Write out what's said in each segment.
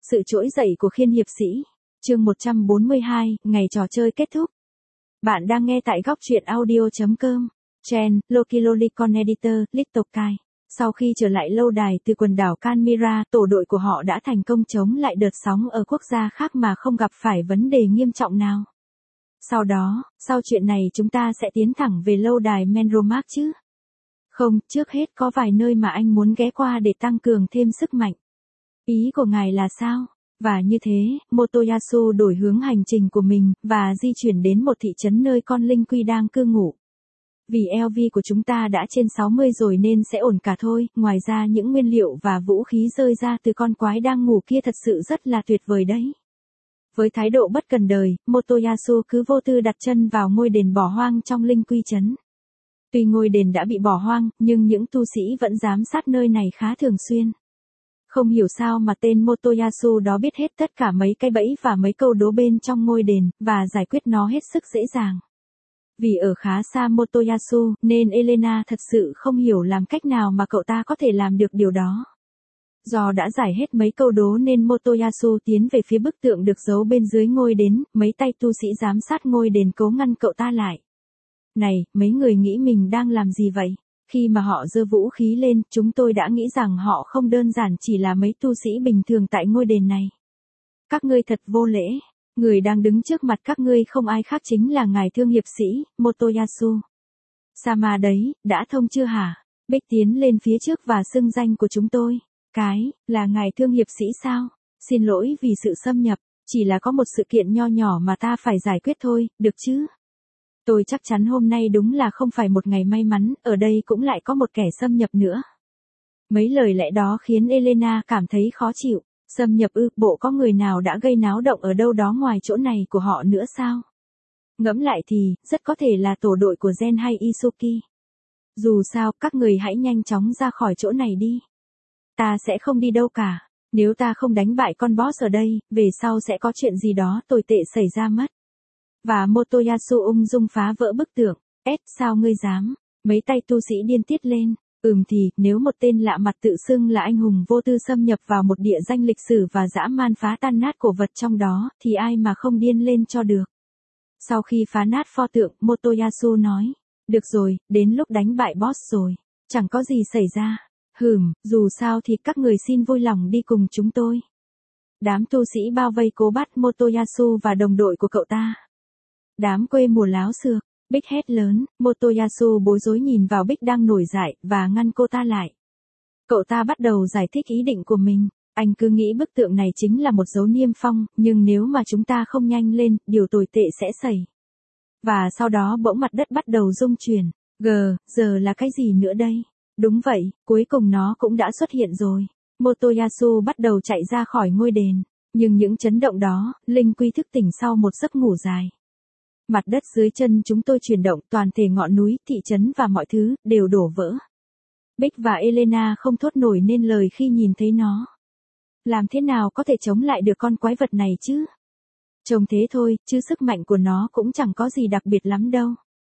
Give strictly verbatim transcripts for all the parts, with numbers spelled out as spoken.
Sự trỗi dậy của Khiên hiệp sĩ. Chương một trăm bốn mươi hai, ngày trò chơi kết thúc. Bạn đang nghe tại góc truyện audio.com. Chen, Loki Lolicon Editor, Little Kai. Sau khi trở lại lâu đài từ quần đảo Canmira, tổ đội của họ đã thành công chống lại đợt sóng ở quốc gia khác mà không gặp phải vấn đề nghiêm trọng nào. Sau đó, sau chuyện này chúng ta sẽ tiến thẳng về lâu đài Menromark chứ? Không, trước hết có vài nơi mà anh muốn ghé qua để tăng cường thêm sức mạnh. Ý của ngài là sao? Và như thế, Motoyasu đổi hướng hành trình của mình, và di chuyển đến một thị trấn nơi con linh quy đang cư ngụ. Vì lờ vê của chúng ta đã trên sáu mươi rồi nên sẽ ổn cả thôi, ngoài ra những nguyên liệu và vũ khí rơi ra từ con quái đang ngủ kia thật sự rất là tuyệt vời đấy. Với thái độ bất cần đời, Motoyasu cứ vô tư đặt chân vào ngôi đền bỏ hoang trong linh quy trấn. Tuy ngôi đền đã bị bỏ hoang, nhưng những tu sĩ vẫn giám sát nơi này khá thường xuyên. Không hiểu sao mà tên Motoyasu đó biết hết tất cả mấy cái bẫy và mấy câu đố bên trong ngôi đền, và giải quyết nó hết sức dễ dàng. Vì ở khá xa Motoyasu, nên Elena thật sự không hiểu làm cách nào mà cậu ta có thể làm được điều đó. Do đã giải hết mấy câu đố nên Motoyasu tiến về phía bức tượng được giấu bên dưới ngôi đền, mấy tay tu sĩ giám sát ngôi đền cố ngăn cậu ta lại. Này, mấy người nghĩ mình đang làm gì vậy? Khi mà họ giơ vũ khí lên, chúng tôi đã nghĩ rằng họ không đơn giản chỉ là mấy tu sĩ bình thường tại ngôi đền này. Các ngươi thật vô lễ. Người đang đứng trước mặt các ngươi không ai khác chính là ngài thương hiệp sĩ, Motoyasu. Sama đấy, đã thông chưa hả? Bích tiến lên phía trước và xưng danh của chúng tôi. Cái, là ngài thương hiệp sĩ sao? Xin lỗi vì sự xâm nhập, chỉ là có một sự kiện nho nhỏ mà ta phải giải quyết thôi, được chứ? Tôi chắc chắn hôm nay đúng là không phải một ngày may mắn, ở đây cũng lại có một kẻ xâm nhập nữa. Mấy lời lẽ đó khiến Elena cảm thấy khó chịu. Xâm nhập ư, bộ có người nào đã gây náo động ở đâu đó ngoài chỗ này của họ nữa sao? Ngẫm lại thì, rất có thể là tổ đội của Gen hay Isuki. Dù sao, các người hãy nhanh chóng ra khỏi chỗ này đi. Ta sẽ không đi đâu cả. Nếu ta không đánh bại con boss ở đây, về sau sẽ có chuyện gì đó tồi tệ xảy ra mất. Và Motoyasu ung dung phá vỡ bức tượng. Ết, sao ngươi dám? Mấy tay tu sĩ điên tiết lên. Ừm thì, nếu một tên lạ mặt tự xưng là anh hùng vô tư xâm nhập vào một địa danh lịch sử và dã man phá tan nát cổ vật trong đó, thì ai mà không điên lên cho được. Sau khi phá nát pho tượng, Motoyasu nói. Được rồi, đến lúc đánh bại boss rồi. Chẳng có gì xảy ra. Hừm, dù sao thì các người xin vui lòng đi cùng chúng tôi. Đám tu sĩ bao vây cố bắt Motoyasu và đồng đội của cậu ta. Đám quê mùa láo xược. Bích hét lớn, Motoyasu bối rối nhìn vào Bích đang nổi dại, và ngăn cô ta lại. Cậu ta bắt đầu giải thích ý định của mình. Anh cứ nghĩ bức tượng này chính là một dấu niêm phong, nhưng nếu mà chúng ta không nhanh lên, điều tồi tệ sẽ xảy. Và sau đó bỗng mặt đất bắt đầu rung chuyển. Gờ, giờ là cái gì nữa đây? Đúng vậy, cuối cùng nó cũng đã xuất hiện rồi. Motoyasu bắt đầu chạy ra khỏi ngôi đền. Nhưng những chấn động đó, linh quy thức tỉnh sau một giấc ngủ dài. Mặt đất dưới chân chúng tôi chuyển động, toàn thể ngọn núi, thị trấn và mọi thứ, đều đổ vỡ. Bích và Elena không thốt nổi nên lời khi nhìn thấy nó. Làm thế nào có thể chống lại được con quái vật này chứ? Trông thế thôi, chứ sức mạnh của nó cũng chẳng có gì đặc biệt lắm đâu.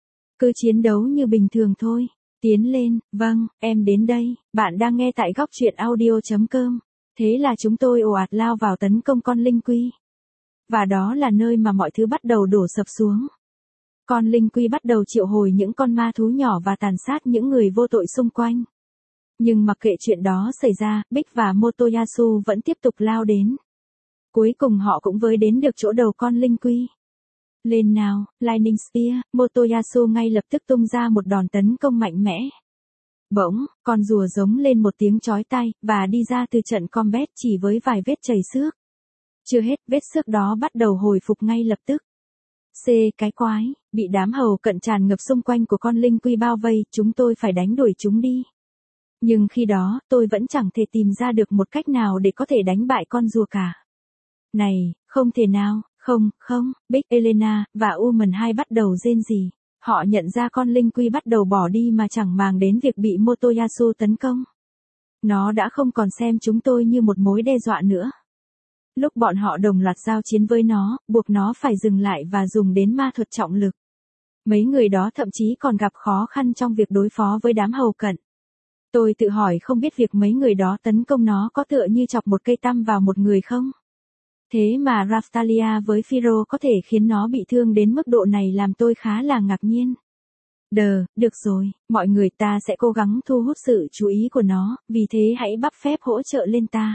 Cứ chiến đấu như bình thường thôi. Tiến lên, vâng, em đến đây, bạn đang nghe tại góc truyện audio.com. Thế là chúng tôi ồ ạt lao vào tấn công con linh quy. Và đó là nơi mà mọi thứ bắt đầu đổ sập xuống. Con linh quy bắt đầu triệu hồi những con ma thú nhỏ và tàn sát những người vô tội xung quanh. Nhưng mặc kệ chuyện đó xảy ra, Bích và Motoyasu vẫn tiếp tục lao đến. Cuối cùng họ cũng với đến được chỗ đầu con linh quy. Lên nào, Lightning Spear, Motoyasu ngay lập tức tung ra một đòn tấn công mạnh mẽ. Bỗng, con rùa giống lên một tiếng chói tai, và đi ra từ trận combat chỉ với vài vết chảy xước. Chưa hết, vết xước đó bắt đầu hồi phục ngay lập tức. C. Cái quái, bị đám hầu cận tràn ngập xung quanh của con linh quy bao vây, chúng tôi phải đánh đuổi chúng đi. Nhưng khi đó, tôi vẫn chẳng thể tìm ra được một cách nào để có thể đánh bại con rùa cả. Này, không thể nào, không, không, Bích, Elena, và Uman hai bắt đầu rên rỉ. Họ nhận ra con linh quy bắt đầu bỏ đi mà chẳng màng đến việc bị Motoyasu tấn công. Nó đã không còn xem chúng tôi như một mối đe dọa nữa. Lúc bọn họ đồng loạt giao chiến với nó, buộc nó phải dừng lại và dùng đến ma thuật trọng lực. Mấy người đó thậm chí còn gặp khó khăn trong việc đối phó với đám hầu cận. Tôi tự hỏi không biết việc mấy người đó tấn công nó có tựa như chọc một cây tăm vào một người không? Thế mà Raftalia với Firo có thể khiến nó bị thương đến mức độ này làm tôi khá là ngạc nhiên. Đờ, được rồi, mọi người ta sẽ cố gắng thu hút sự chú ý của nó, vì thế hãy bắp phép hỗ trợ lên ta.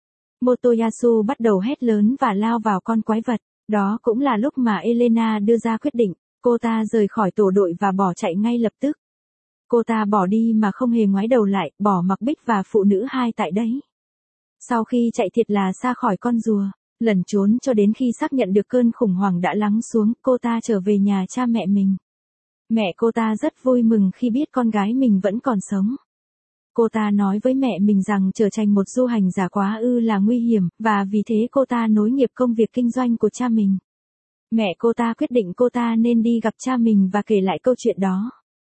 Motoyasu bắt đầu hét lớn và lao vào con quái vật. Đó cũng là lúc mà Elena đưa ra quyết định, cô ta rời khỏi tổ đội và bỏ chạy ngay lập tức. Cô ta bỏ đi mà không hề ngoái đầu lại, bỏ mặc Bích và phụ nữ hai tại đấy. Sau khi chạy thiệt là xa khỏi con rùa, lẩn trốn cho đến khi xác nhận được cơn khủng hoảng đã lắng xuống, cô ta trở về nhà cha mẹ mình. Mẹ cô ta rất vui mừng khi biết con gái mình vẫn còn sống. Cô ta nói với mẹ mình rằng trở thành một du hành giả quá ư là nguy hiểm, và vì thế cô ta nối nghiệp công việc kinh doanh của cha mình. Mẹ cô ta quyết định cô ta nên đi gặp cha mình và kể lại câu chuyện đó.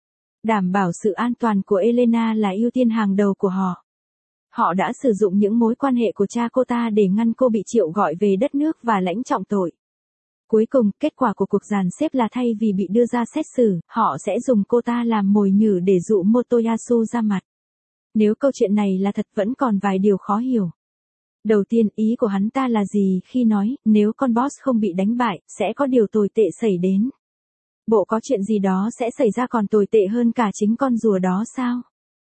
Đảm bảo sự an toàn của Elena là ưu tiên hàng đầu của họ. Họ đã sử dụng những mối quan hệ của cha cô ta để ngăn cô bị triệu gọi về đất nước và lãnh trọng tội. Cuối cùng, kết quả của cuộc dàn xếp là thay vì bị đưa ra xét xử, họ sẽ dùng cô ta làm mồi nhử để dụ Motoyasu ra mặt. Nếu câu chuyện này là thật vẫn còn vài điều khó hiểu. Đầu tiên, ý của hắn ta là gì khi nói, nếu con boss không bị đánh bại, sẽ có điều tồi tệ xảy đến. Bộ có chuyện gì đó sẽ xảy ra còn tồi tệ hơn cả chính con rùa đó sao?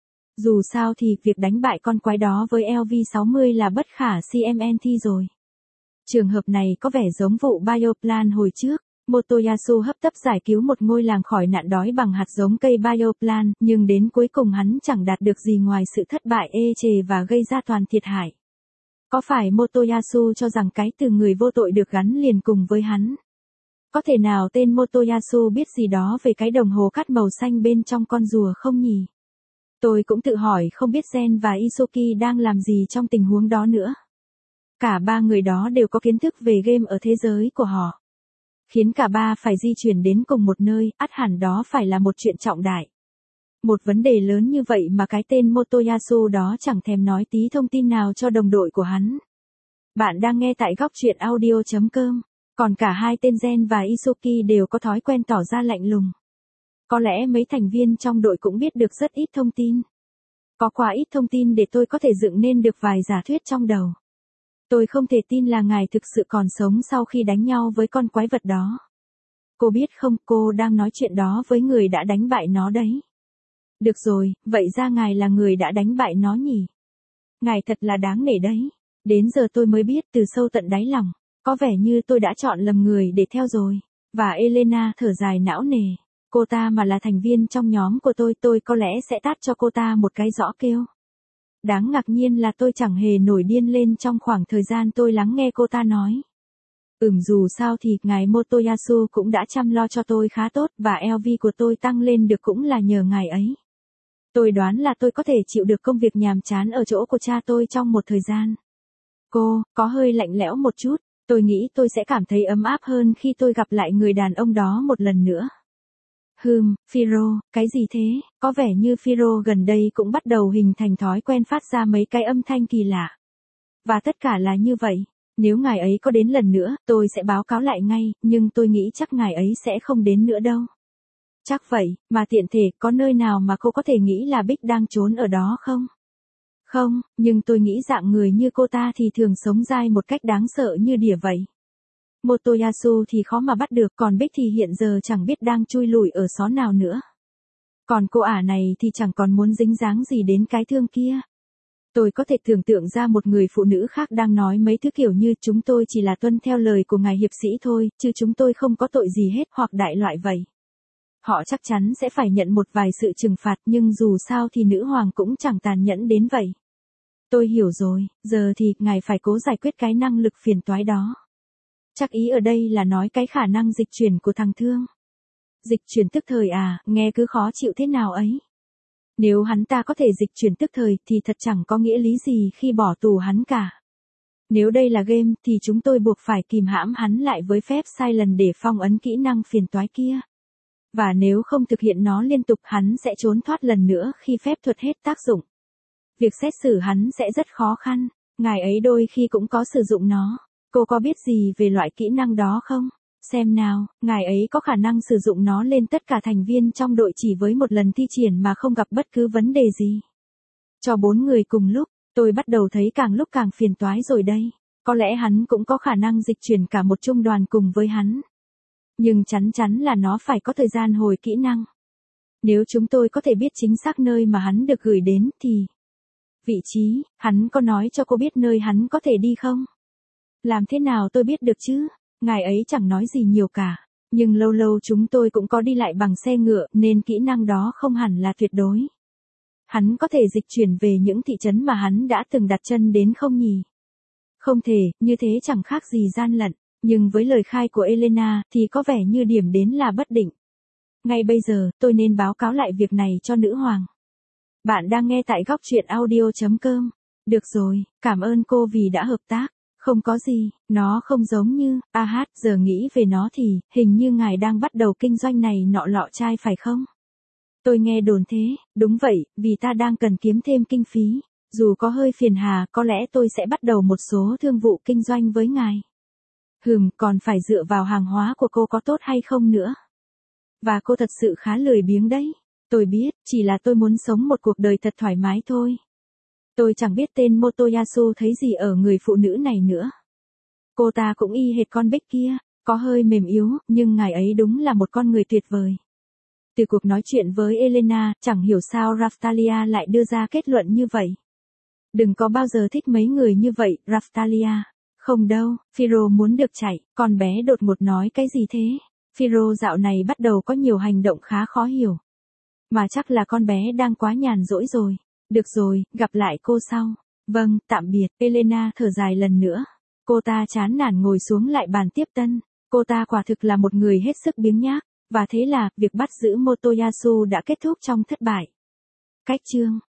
Dù sao thì, việc đánh bại con quái đó với L V sáu mươi là bất khả xê em tê rồi. Trường hợp này có vẻ giống vụ Bioplan hồi trước. Motoyasu hấp tấp giải cứu một ngôi làng khỏi nạn đói bằng hạt giống cây Bioplan, nhưng đến cuối cùng hắn chẳng đạt được gì ngoài sự thất bại ê chề và gây ra toàn thiệt hại. Có phải Motoyasu cho rằng cái từ người vô tội được gắn liền cùng với hắn? Có thể nào tên Motoyasu biết gì đó về cái đồng hồ cắt màu xanh bên trong con rùa không nhỉ? Tôi cũng tự hỏi không biết Gen và Isuki đang làm gì trong tình huống đó nữa. Cả ba người đó đều có kiến thức về game ở thế giới của họ. Khiến cả ba phải di chuyển đến cùng một nơi, ắt hẳn đó phải là một chuyện trọng đại. Một vấn đề lớn như vậy mà cái tên Motoyasu đó chẳng thèm nói tí thông tin nào cho đồng đội của hắn. Bạn đang nghe tại góc truyện audio chấm com. Còn cả hai tên Gen và Isuki đều có thói quen tỏ ra lạnh lùng. Có lẽ mấy thành viên trong đội cũng biết được rất ít thông tin. Có quá ít thông tin để tôi có thể dựng nên được vài giả thuyết trong đầu. Tôi không thể tin là ngài thực sự còn sống sau khi đánh nhau với con quái vật đó. Cô biết không, cô đang nói chuyện đó với người đã đánh bại nó đấy. Được rồi, vậy ra ngài là người đã đánh bại nó nhỉ? Ngài thật là đáng nể đấy. Đến giờ tôi mới biết từ sâu tận đáy lòng. Có vẻ như tôi đã chọn lầm người để theo rồi. Và Elena thở dài não nề. Cô ta mà là thành viên trong nhóm của tôi, tôi có lẽ sẽ tát cho cô ta một cái rõ kêu. Đáng ngạc nhiên là tôi chẳng hề nổi điên lên trong khoảng thời gian tôi lắng nghe cô ta nói. Ừm dù sao thì, ngài Motoyasu cũng đã chăm lo cho tôi khá tốt, và L V của tôi tăng lên được cũng là nhờ ngài ấy. Tôi đoán là tôi có thể chịu được công việc nhàm chán ở chỗ của cha tôi trong một thời gian. Cô, có hơi lạnh lẽo một chút, tôi nghĩ tôi sẽ cảm thấy ấm áp hơn khi tôi gặp lại người đàn ông đó một lần nữa. Hừm, Firo, cái gì thế? Có vẻ như Firo gần đây cũng bắt đầu hình thành thói quen phát ra mấy cái âm thanh kỳ lạ. Và tất cả là như vậy. Nếu ngài ấy có đến lần nữa, tôi sẽ báo cáo lại ngay, nhưng tôi nghĩ chắc ngài ấy sẽ không đến nữa đâu. Chắc vậy, mà tiện thể, có nơi nào mà cô có thể nghĩ là Bích đang trốn ở đó không? Không, nhưng tôi nghĩ dạng người như cô ta thì thường sống dai một cách đáng sợ như đỉa vậy. Motoyasu thì khó mà bắt được, còn Bích thì hiện giờ chẳng biết đang chui lủi ở xó nào nữa. Còn cô ả này thì chẳng còn muốn dính dáng gì đến cái thương kia. Tôi có thể tưởng tượng ra một người phụ nữ khác đang nói mấy thứ kiểu như chúng tôi chỉ là tuân theo lời của ngài hiệp sĩ thôi, chứ chúng tôi không có tội gì hết hoặc đại loại vậy. Họ chắc chắn sẽ phải nhận một vài sự trừng phạt, nhưng dù sao thì nữ hoàng cũng chẳng tàn nhẫn đến vậy. Tôi hiểu rồi, giờ thì ngài phải cố giải quyết cái năng lực phiền toái đó. Chắc ý ở đây là nói cái khả năng dịch chuyển của thằng Thương. Dịch chuyển tức thời à, nghe cứ khó chịu thế nào ấy. Nếu hắn ta có thể dịch chuyển tức thời thì thật chẳng có nghĩa lý gì khi bỏ tù hắn cả. Nếu đây là game thì chúng tôi buộc phải kìm hãm hắn lại với phép sai lần để phong ấn kỹ năng phiền toái kia. Và nếu không thực hiện nó liên tục hắn sẽ trốn thoát lần nữa khi phép thuật hết tác dụng. Việc xét xử hắn sẽ rất khó khăn, ngài ấy đôi khi cũng có sử dụng nó. Cô có biết gì về loại kỹ năng đó không? Xem nào, ngài ấy có khả năng sử dụng nó lên tất cả thành viên trong đội chỉ với một lần thi triển mà không gặp bất cứ vấn đề gì. Cho bốn người cùng lúc, tôi bắt đầu thấy càng lúc càng phiền toái rồi đây. Có lẽ hắn cũng có khả năng dịch chuyển cả một trung đoàn cùng với hắn. Nhưng chắn chắn là nó phải có thời gian hồi kỹ năng. Nếu chúng tôi có thể biết chính xác nơi mà hắn được gửi đến thì... Vị trí, hắn có nói cho cô biết nơi hắn có thể đi không? Làm thế nào tôi biết được chứ? Ngài ấy chẳng nói gì nhiều cả. Nhưng lâu lâu chúng tôi cũng có đi lại bằng xe ngựa nên kỹ năng đó không hẳn là tuyệt đối. Hắn có thể dịch chuyển về những thị trấn mà hắn đã từng đặt chân đến không nhỉ? Không thể, như thế chẳng khác gì gian lận. Nhưng với lời khai của Elena thì có vẻ như điểm đến là bất định. Ngay bây giờ, tôi nên báo cáo lại việc này cho nữ hoàng. Bạn đang nghe tại góc truyện audio chấm com. Được rồi, cảm ơn cô vì đã hợp tác. Không có gì, nó không giống như, a hát, giờ nghĩ về nó thì, hình như ngài đang bắt đầu kinh doanh này nọ lọ chai phải không? Tôi nghe đồn thế, đúng vậy, vì ta đang cần kiếm thêm kinh phí. Dù có hơi phiền hà, có lẽ tôi sẽ bắt đầu một số thương vụ kinh doanh với ngài. Hừm, còn phải dựa vào hàng hóa của cô có tốt hay không nữa. Và cô thật sự khá lười biếng đấy. Tôi biết, chỉ là tôi muốn sống một cuộc đời thật thoải mái thôi. Tôi chẳng biết tên Motoyasu thấy gì ở người phụ nữ này nữa. Cô ta cũng y hệt con Bích kia, có hơi mềm yếu, nhưng ngài ấy đúng là một con người tuyệt vời. Từ cuộc nói chuyện với Elena, chẳng hiểu sao Raftalia lại đưa ra kết luận như vậy. Đừng có bao giờ thích mấy người như vậy, Raftalia. Không đâu, Phiro muốn được chạy, con bé đột ngột nói cái gì thế? Phiro dạo này bắt đầu có nhiều hành động khá khó hiểu. Mà chắc là con bé đang quá nhàn rỗi rồi. Được rồi, gặp lại cô sau. Vâng, tạm biệt. Elena thở dài lần nữa. Cô ta chán nản ngồi xuống lại bàn tiếp tân. Cô ta quả thực là một người hết sức biếng nhác. Và thế là, việc bắt giữ Motoyasu đã kết thúc trong thất bại. Cách chương